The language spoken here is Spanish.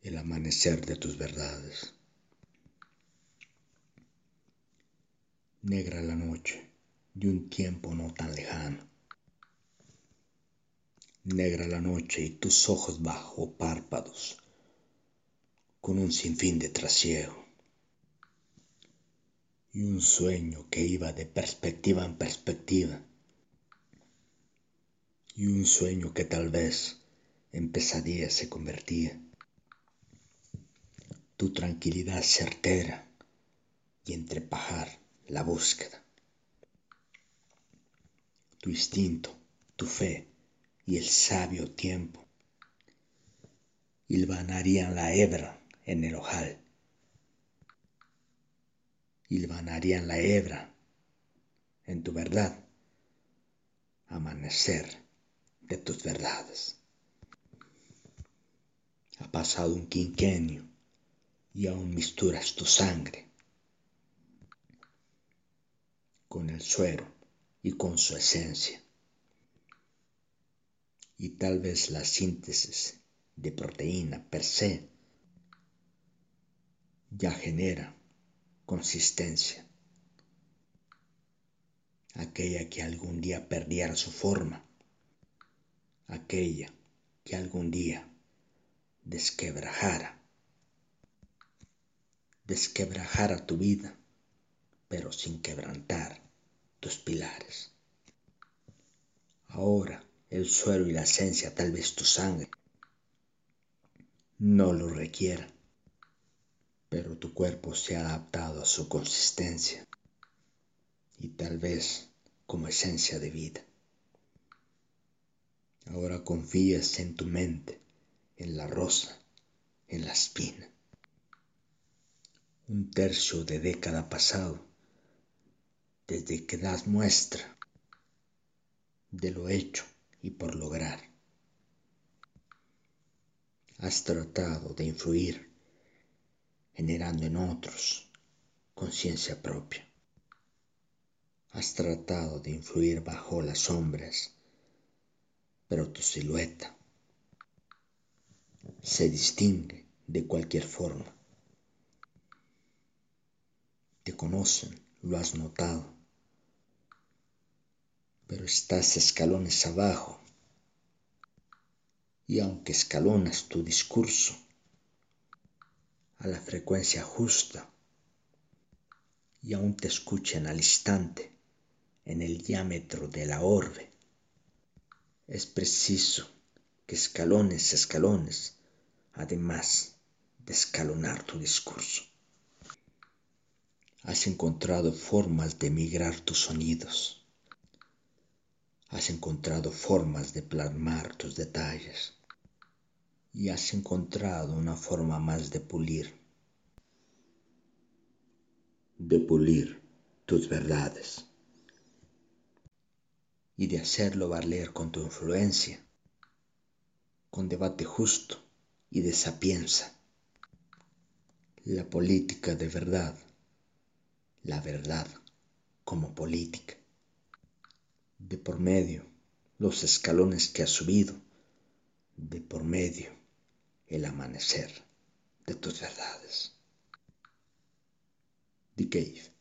el amanecer de tus verdades. Negra la noche de un tiempo no tan lejano. Negra la noche y tus ojos bajo párpados, con un sinfín de trasiego. Y un sueño que iba de perspectiva en perspectiva. Y un sueño que tal vez en pesadilla se convertía. Tu tranquilidad certera y entrepajar la búsqueda. Tu instinto, tu fe y el sabio tiempo hilvanarían la hebra en el ojal. Hilvanarían la hebra en tu verdad, amanecer de tus verdades. Ha pasado un quinquenio y aún misturas tu sangre con el suero y con su esencia. Y tal vez la síntesis de proteína per se ya genera consistencia, aquella que algún día perdiera su forma, aquella que algún día desquebrajara tu vida, pero sin quebrantar tus pilares. Ahora el suero y la esencia, tal vez tu sangre, no lo requiera, pero tu cuerpo se ha adaptado a su consistencia y tal vez como esencia de vida. Ahora confías en tu mente, en la rosa, en la espina. Un tercio de década pasado, desde que das muestra de lo hecho y por lograr. Has tratado de influir, generando en otros conciencia propia. Has tratado de influir bajo las sombras, pero tu silueta se distingue de cualquier forma. Te conocen, lo has notado, pero estás escalones abajo. Y aunque escalonas tu discurso a la frecuencia justa, y aún te escuchen al instante en el diámetro de la orbe, es preciso que escalones, además de escalonar tu discurso. Has encontrado formas de migrar tus sonidos. Has encontrado formas de plasmar tus detalles. Y has encontrado una forma más de pulir tus verdades. Y de hacerlo valer con tu influencia, con debate justo y de sapienza. La política de verdad, la verdad como política. De por medio, los escalones que has subido, de por medio, el amanecer de tus verdades. The Cave.